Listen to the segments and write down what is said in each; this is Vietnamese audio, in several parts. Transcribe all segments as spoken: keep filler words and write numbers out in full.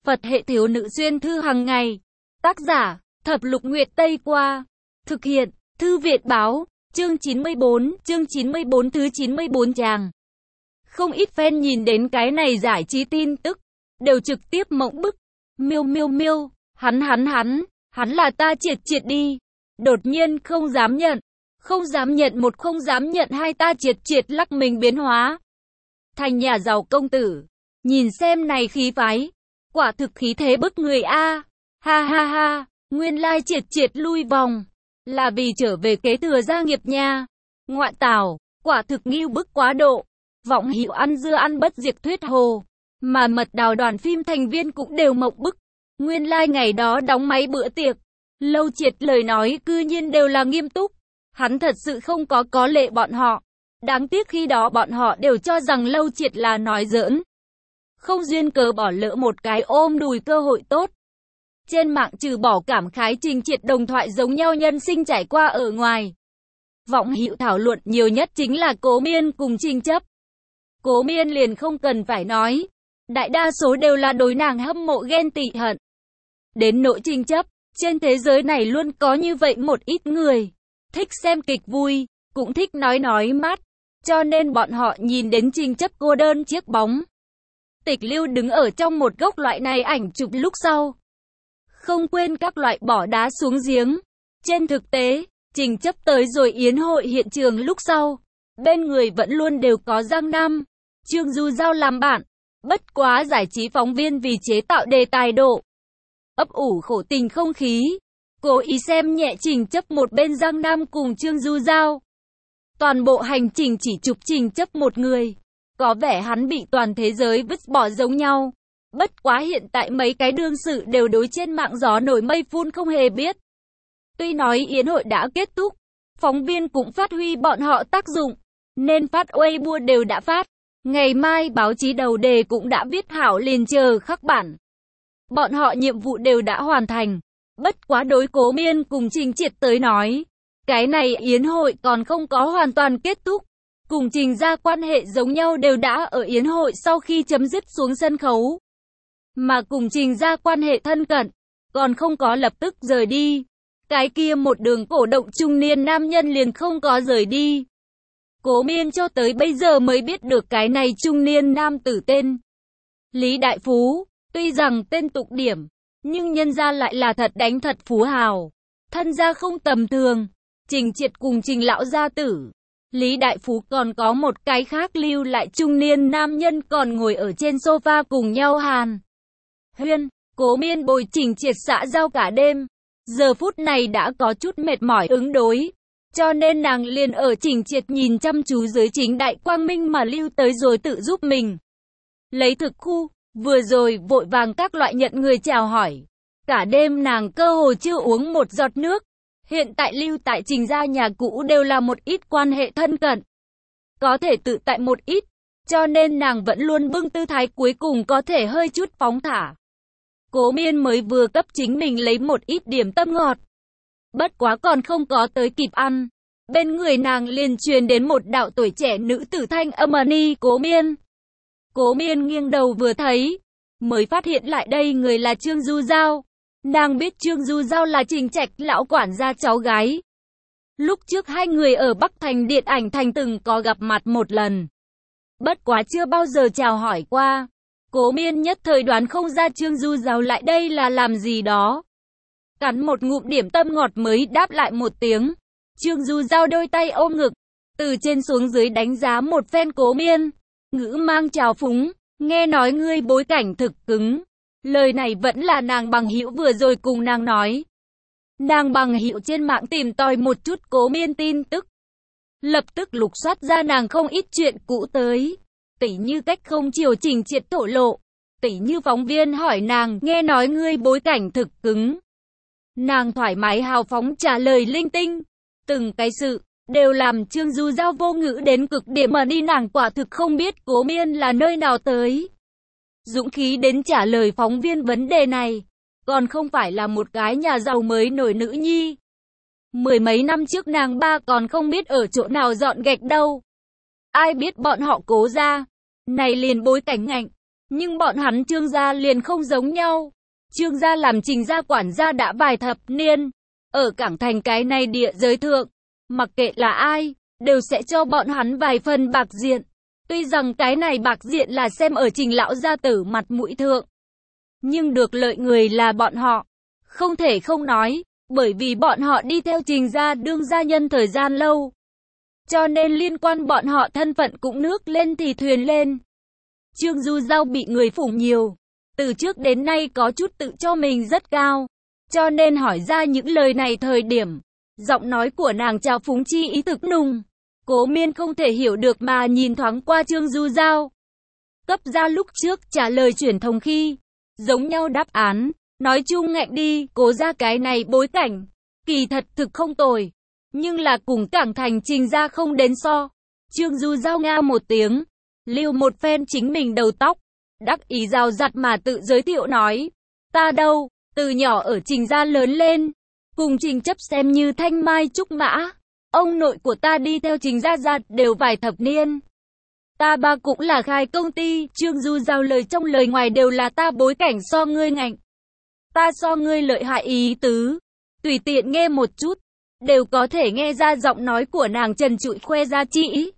Phật hệ thiếu nữ xuyên thư hàng ngày. Tác giả, Thập Lục Nguyệt Tây Qua. Thực hiện, Thư Viện Báo, chương chín mươi bốn, chương chín mươi bốn thứ chín mươi bốn tràng. Không ít fan nhìn đến cái này giải trí tin tức, đều trực tiếp mộng bức. Miêu miêu miêu, hắn hắn hắn, hắn là ta triệt triệt đi. Đột nhiên không dám nhận, không dám nhận một không dám nhận hai ta triệt triệt lắc mình biến hóa. Thành nhà giàu công tử, nhìn xem này khí phái, quả thực khí thế bức người a. Ha ha ha, nguyên lai triệt triệt lui vòng, là vì trở về kế thừa gia nghiệp nha. Ngoại tảo, quả thực nghiêu bức quá độ. Vọng Hữu ăn dưa ăn bất diệt thuyết hồ, mà mật đào đoàn phim thành viên cũng đều mộng bức. Nguyên lai ngày đó đóng máy bữa tiệc, Lâu Triệt lời nói cư nhiên đều là nghiêm túc. Hắn thật sự không có có lệ bọn họ. Đáng tiếc khi đó bọn họ đều cho rằng Lâu Triệt là nói giỡn. Không duyên cớ bỏ lỡ một cái ôm đùi cơ hội tốt. Trên mạng trừ bỏ cảm khái Trình Triệt đồng thoại giống nhau nhân sinh trải qua ở ngoài, Vọng Hữu thảo luận nhiều nhất chính là Cố Miên cùng Trình Chấp. Cố Miên liền không cần phải nói, đại đa số đều là đối nàng hâm mộ ghen tị hận. Đến nỗi Trình Chấp, trên thế giới này luôn có như vậy một ít người, thích xem kịch vui, cũng thích nói nói mát, cho nên bọn họ nhìn đến Trình Chấp cô đơn chiếc bóng tịch lưu đứng ở trong một góc loại này ảnh chụp lúc sau, không quên các loại bỏ đá xuống giếng. Trên thực tế, Trình Chấp tới rồi yến hội hiện trường lúc sau, bên người vẫn luôn đều có Giang Nam, Trương Du Giao làm bạn. Bất quá giải trí phóng viên vì chế tạo đề tài độ ấp ủ khổ tình không khí, cố ý xem nhẹ Trình Chấp một bên Giang Nam cùng Trương Du Giao. Toàn bộ hành trình chỉ chụp Trình Chấp một người, có vẻ hắn bị toàn thế giới vứt bỏ giống nhau. Bất quá hiện tại mấy cái đương sự đều đối trên mạng gió nổi mây phun không hề biết. Tuy nói yến hội đã kết thúc, phóng viên cũng phát huy bọn họ tác dụng, nên phát Weibo đều đã phát. Ngày mai báo chí đầu đề cũng đã viết hảo, liền chờ khắc bản. Bọn họ nhiệm vụ đều đã hoàn thành. Bất quá đối Cố Miên cùng Trình Triệt tới nói, cái này yến hội còn không có hoàn toàn kết thúc. Cùng Trình ra quan hệ giống nhau đều đã ở yến hội sau khi chấm dứt xuống sân khấu. Mà cùng Trình ra quan hệ thân cận, còn không có lập tức rời đi. Cái kia một đường cổ động trung niên nam nhân liền không có rời đi. Cố Miên cho tới bây giờ mới biết được cái này trung niên nam tử tên Lý Đại Phú. Tuy rằng tên tục điểm, nhưng nhân gia lại là thật đánh thật phú hào. Thân gia không tầm thường. Trình Triệt cùng Trình lão gia tử, Lý Đại Phú còn có một cái khác lưu lại trung niên nam nhân còn ngồi ở trên sofa cùng nhau hàn huyên. Cố Miên bồi Trình Triệt xã giao cả đêm, giờ phút này đã có chút mệt mỏi ứng đối, cho nên nàng liền ở Trình Triệt nhìn chăm chú dưới chính đại quang minh mà lưu tới rồi tự giúp mình lấy thực khu. Vừa rồi vội vàng các loại nhận người chào hỏi, cả đêm nàng cơ hồ chưa uống một giọt nước. Hiện tại lưu tại Trình gia nhà cũ đều là một ít quan hệ thân cận, có thể tự tại một ít, cho nên nàng vẫn luôn bưng tư thái cuối cùng có thể hơi chút phóng thả. Cố Miên mới vừa cấp chính mình lấy một ít điểm tâm ngọt, bất quá còn không có tới kịp ăn, bên người nàng liền truyền đến một đạo tuổi trẻ nữ tử thanh âm: "Ni Cố Miên." Cố Miên nghiêng đầu vừa thấy, mới phát hiện lại đây người là Trương Du Giao. Nàng biết Trương Du Giao là Trình Trạch lão quản gia cháu gái. Lúc trước hai người ở Bắc Thành Điện ảnh thành từng có gặp mặt một lần, bất quá chưa bao giờ chào hỏi qua. Cố Miên nhất thời đoán không ra Trương Du Giao lại đây là làm gì đó. Cắn một ngụm điểm tâm ngọt mới đáp lại một tiếng. Trương Du Giao đôi tay ôm ngực, từ trên xuống dưới đánh giá một phen Cố Miên, ngữ mang trào phúng: "Nghe nói ngươi bối cảnh thực cứng." Lời này vẫn là nàng bằng hữu vừa rồi cùng nàng nói. Nàng bằng hữu trên mạng tìm tòi một chút Cố Miên tin tức, lập tức lục soát ra nàng không ít chuyện cũ tới, tỉ như cách không chiều Trình Triệt thổ lộ, tỉ như phóng viên hỏi nàng: "Nghe nói ngươi bối cảnh thực cứng." Nàng thoải mái hào phóng trả lời linh tinh. Từng cái sự đều làm Trương Du Giao vô ngữ đến cực điểm, mà đi nàng quả thực không biết Cố Miên là nơi nào tới dũng khí đến trả lời phóng viên vấn đề này, còn không phải là một cái nhà giàu mới nổi nữ nhi. Mười mấy năm trước nàng ba còn không biết ở chỗ nào dọn gạch đâu. Ai biết bọn họ Cố gia này liền bối cảnh ngạnh, Nhưng bọn hắn Trương gia liền không giống nhau. Trương gia làm Trình gia quản gia đã vài thập niên. Ở Cảng Thành cái này địa giới thượng, mặc kệ là ai, đều sẽ cho bọn hắn vài phần bạc diện. Tuy rằng cái này bạc diện là xem ở Trình lão gia tử mặt mũi thượng, nhưng được lợi người là bọn họ. Không thể không nói, bởi vì bọn họ đi theo Trình gia đương gia nhân thời gian lâu. Cho nên liên quan bọn họ thân phận cũng nước lên thì thuyền lên. Trương Du Giao bị người phủng nhiều. Từ trước đến nay có chút tự cho mình rất cao. Cho nên hỏi ra những lời này thời điểm, giọng nói của nàng trào phúng chi ý thực nùng. Cố Miên không thể hiểu được mà nhìn thoáng qua Trương Du Giao. Cấp ra lúc trước trả lời truyền thông khi, giống nhau đáp án, nói chung ngạnh đi, Cố ra cái này bối cảnh, kỳ thật thực không tồi. Nhưng là cùng Cảng Thành Trình ra không đến so. Trương Du Giao nga một tiếng, lưu một phen chính mình đầu tóc, đắc ý rào rặt mà tự giới thiệu nói. Ta đâu, từ nhỏ ở Trình gia lớn lên, cùng Trình chấp xem như thanh mai trúc mã. Ông nội của ta đi theo Trình gia gia đều vài thập niên. Ta ba cũng là khai công ty. Trương Du Giao lời trong lời ngoài đều là ta bối cảnh so ngươi ngạnh. Ta so ngươi lợi hại ý tứ. Tùy tiện nghe một chút, đều có thể nghe ra giọng nói của nàng trần trụi khoe ra chỉ.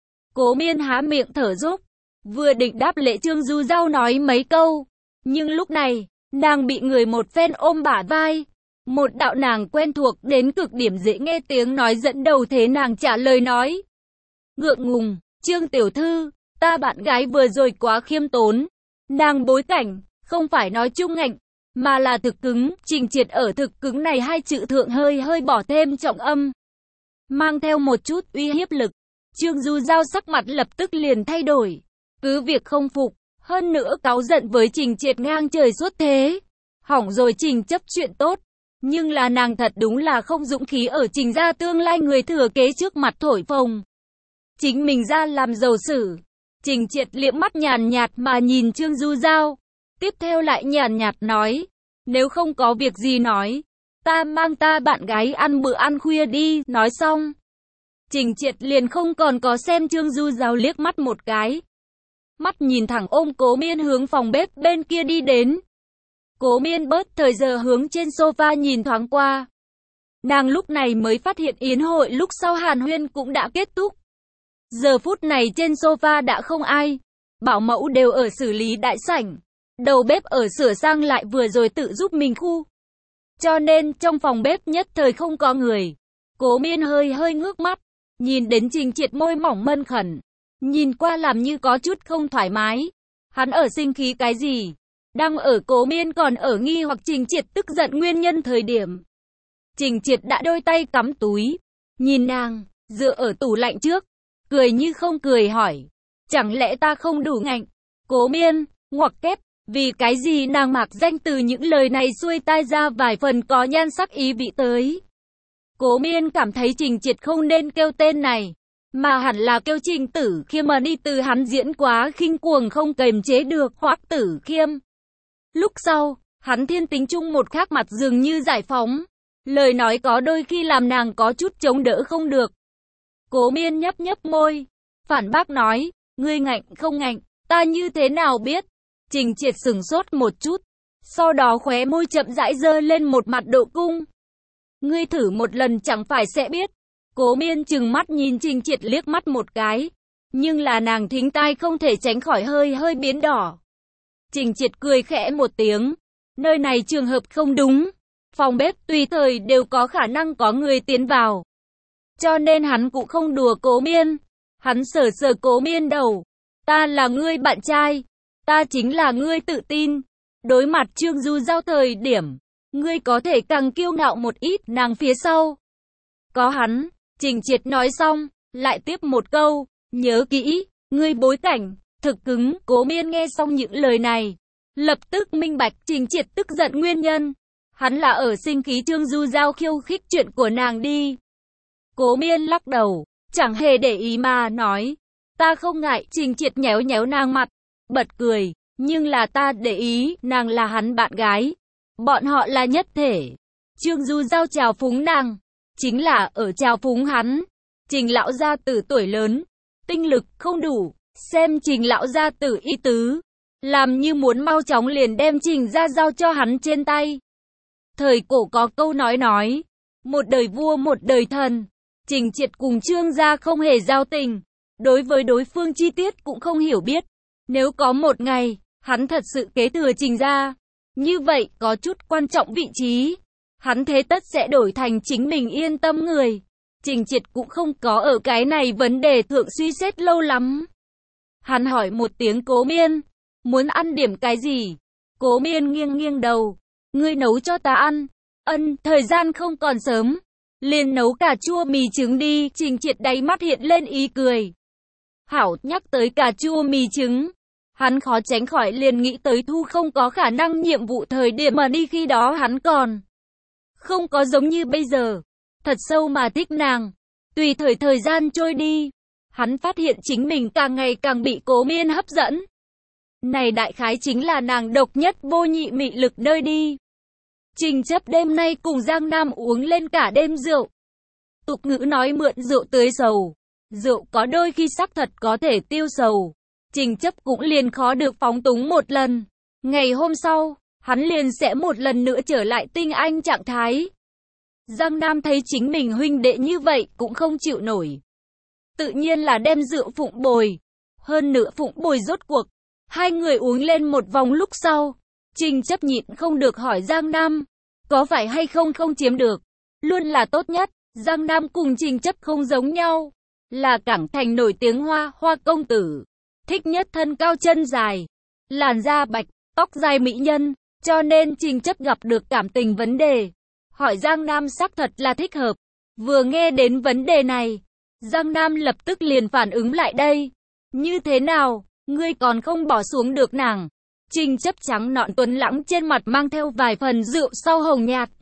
Cố Miên há miệng thở dốc, vừa định đáp lễ Trương Du Giao nói mấy câu. Nhưng lúc này, nàng bị người một phen ôm bả vai. Một đạo nàng quen thuộc đến cực điểm dễ nghe tiếng nói dẫn đầu thế nàng trả lời nói. Ngượng ngùng, Trương tiểu thư, ta bạn gái vừa rồi quá khiêm tốn. Nàng bối cảnh, không phải nói chung ngạnh, mà là thực cứng. Trình Triệt ở thực cứng này hai chữ thượng hơi hơi bỏ thêm trọng âm, mang theo một chút uy hiếp lực. Trương Du Giao sắc mặt lập tức liền thay đổi. Cứ việc không phục, hơn nữa cáu giận với Trình Triệt ngang trời suốt thế. Hỏng rồi Trình chấp chuyện tốt. Nhưng là nàng thật đúng là không dũng khí ở Trình gia tương lai người thừa kế trước mặt thổi phồng. Chính mình ra làm giàu sử. Trình Triệt liếc mắt nhàn nhạt mà nhìn Trương Du Giao. Tiếp theo lại nhàn nhạt nói. Nếu không có việc gì nói, ta mang ta bạn gái ăn bữa ăn khuya đi. Nói xong, Trình Triệt liền không còn có xem Trương Du Giao liếc mắt một cái. Mắt nhìn thẳng ôm Cố Miên hướng phòng bếp bên kia đi đến. Cố Miên bớt thời giờ hướng trên sofa nhìn thoáng qua. Nàng lúc này mới phát hiện yến hội lúc sau hàn huyên cũng đã kết thúc. Giờ phút này trên sofa đã không ai. Bảo mẫu đều ở xử lý đại sảnh. Đầu bếp ở sửa sang lại vừa rồi tự giúp mình khu. Cho nên trong phòng bếp nhất thời không có người. Cố Miên hơi hơi ngước mắt. Nhìn đến Trình Triệt môi mỏng mân khẩn. Nhìn qua làm như có chút không thoải mái. Hắn ở sinh khí cái gì? Đang ở Cố Miên còn ở nghi hoặc Trình Triệt tức giận nguyên nhân thời điểm. Trình Triệt đã đôi tay cắm túi. Nhìn nàng, dựa ở tủ lạnh trước. Cười như không cười hỏi. Chẳng lẽ ta không đủ ngạnh? Cố Miên, ngoặc kép. Vì cái gì nàng mặc danh từ những lời này xuôi tai ra vài phần có nhan sắc ý vị tới. Cố Miên cảm thấy Trình Triệt không nên kêu tên này. Mà hẳn là kêu Trình Tử Khiêm mà đi từ hắn diễn quá khinh cuồng không kềm chế được Hoắc Tử Khiêm. Lúc sau, hắn thiên tính chung một khác mặt dường như giải phóng. Lời nói có đôi khi làm nàng có chút chống đỡ không được. Cố Miên nhấp nhấp môi. Phản bác nói, ngươi ngạnh không ngạnh, ta như thế nào biết. Trình Triệt sửng sốt một chút. Sau đó khóe môi chậm rãi dơ lên một mặt độ cung. Ngươi thử một lần chẳng phải sẽ biết. Cố Miên chừng mắt nhìn Trình Triệt liếc mắt một cái. Nhưng là nàng thính tai không thể tránh khỏi hơi hơi biến đỏ. Trình Triệt cười khẽ một tiếng. Nơi này trường hợp không đúng. Phòng bếp tùy thời đều có khả năng có người tiến vào. Cho nên hắn cũng không đùa Cố Miên. Hắn sờ sờ Cố Miên đầu. Ta là ngươi bạn trai. Ta chính là ngươi tự tin. Đối mặt Trương Du Giao thời điểm, ngươi có thể càng kiêu ngạo một ít. Nàng phía sau có hắn. Trình Triệt nói xong, lại tiếp một câu. Nhớ kỹ, ngươi bối cảnh thực cứng. Cố Miên nghe xong những lời này, lập tức minh bạch Trình Triệt tức giận nguyên nhân. Hắn là ở sinh khí Trương Du Giao khiêu khích chuyện của nàng đi. Cố Miên lắc đầu, chẳng hề để ý mà nói. Ta không ngại. Trình Triệt nhéo nhéo nàng mặt, bật cười. Nhưng là ta để ý, nàng là hắn bạn gái. Bọn họ là nhất thể. Trương Du Giao chào phúng nàng, chính là ở chào phúng hắn. Trình lão gia tử tuổi lớn, tinh lực không đủ. Xem Trình lão gia tử ý tứ, làm như muốn mau chóng liền đem Trình gia giao cho hắn trên tay. Thời cổ có câu nói nói, một đời vua một đời thần, Trình Triệt cùng Trương gia không hề giao tình, đối với đối phương chi tiết cũng không hiểu biết. Nếu có một ngày, hắn thật sự kế thừa Trình gia, như vậy có chút quan trọng vị trí, hắn thế tất sẽ đổi thành chính mình yên tâm người. Trình Triệt cũng không có ở cái này vấn đề thượng suy xét lâu lắm. Hắn hỏi một tiếng Cố Miên, muốn ăn điểm cái gì? Cố Miên nghiêng nghiêng đầu, ngươi nấu cho ta ăn. Ân, thời gian không còn sớm, liền nấu cà chua mì trứng đi. Trình Triệt đáy mắt hiện lên ý cười. Hảo, nhắc tới cà chua mì trứng, hắn khó tránh khỏi liền nghĩ tới Thu không có khả năng nhiệm vụ thời điểm mà đi, khi đó hắn còn không có giống như bây giờ, thật sâu mà thích nàng. Tùy thời thời gian trôi đi, hắn phát hiện chính mình càng ngày càng bị Cố Miên hấp dẫn. Này đại khái chính là nàng độc nhất vô nhị mị lực nơi đi. Trình Chấp đêm nay cùng Giang Nam uống lên cả đêm rượu. Tục ngữ nói mượn rượu tưới sầu, rượu có đôi khi xác thật có thể tiêu sầu. Trình Chấp cũng liền khó được phóng túng một lần. Ngày hôm sau, hắn liền sẽ một lần nữa trở lại tinh anh trạng thái. Giang Nam thấy chính mình huynh đệ như vậy cũng không chịu nổi, tự nhiên là đem rượu phụng bồi. Hơn nữa phụng bồi rốt cuộc, hai người uống lên một vòng lúc sau, Trình Chấp nhịn không được hỏi Giang Nam, có phải hay không không chiếm được, luôn là tốt nhất. Giang Nam cùng Trình Chấp không giống nhau, là Cảng Thành nổi tiếng hoa, hoa công tử, thích nhất thân cao chân dài, làn da bạch, tóc dài mỹ nhân, cho nên Trình Chấp gặp được cảm tình vấn đề, hỏi Giang Nam xác thật là thích hợp. Vừa nghe đến vấn đề này, Giang Nam lập tức liền phản ứng lại đây. Như thế nào, ngươi còn không bỏ xuống được nàng? Trình Chấp trắng nõn tuấn lãng trên mặt mang theo vài phần rượu sau hồng nhạt.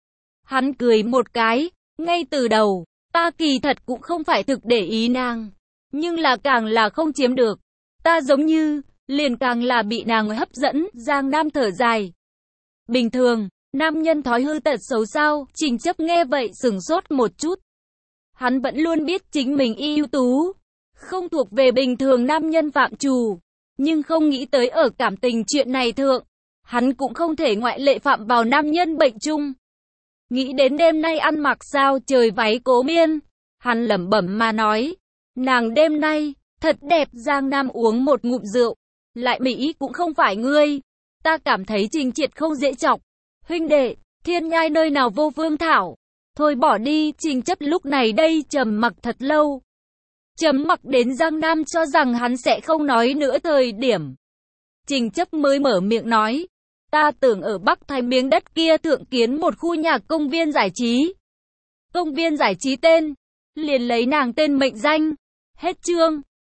Hắn cười một cái, ngay từ đầu, ta kỳ thật cũng không phải thực để ý nàng, nhưng là càng là không chiếm được, ta giống như, liền càng là bị nàng hấp dẫn. Giang Nam thở dài. Bình thường, nam nhân thói hư tật xấu sao? Trình Chấp nghe vậy sửng sốt một chút. Hắn vẫn luôn biết chính mình ưu tú, không thuộc về bình thường nam nhân phạm trù, nhưng không nghĩ tới ở cảm tình chuyện này thượng, hắn cũng không thể ngoại lệ phạm vào nam nhân bệnh chung. Nghĩ đến đêm nay ăn mặc sao trời váy Cố Miên, hắn lẩm bẩm mà nói, nàng đêm nay thật đẹp. Giang Nam uống một ngụm rượu, lại mỹ cũng không phải ngươi, ta cảm thấy Trình Triệt không dễ chọc. Huynh đệ, thiên nhai nơi nào vô phương thảo, thôi bỏ đi. Trình Chấp lúc này đây trầm mặc thật lâu, trầm mặc đến Giang Nam cho rằng hắn sẽ không nói nữa thời điểm, Trình Chấp mới mở miệng nói, ta tưởng ở Bắc Thành miếng đất kia thượng kiến một khu nhà công viên giải trí. Công viên giải trí tên, liền lấy nàng tên mệnh danh. Hết chương.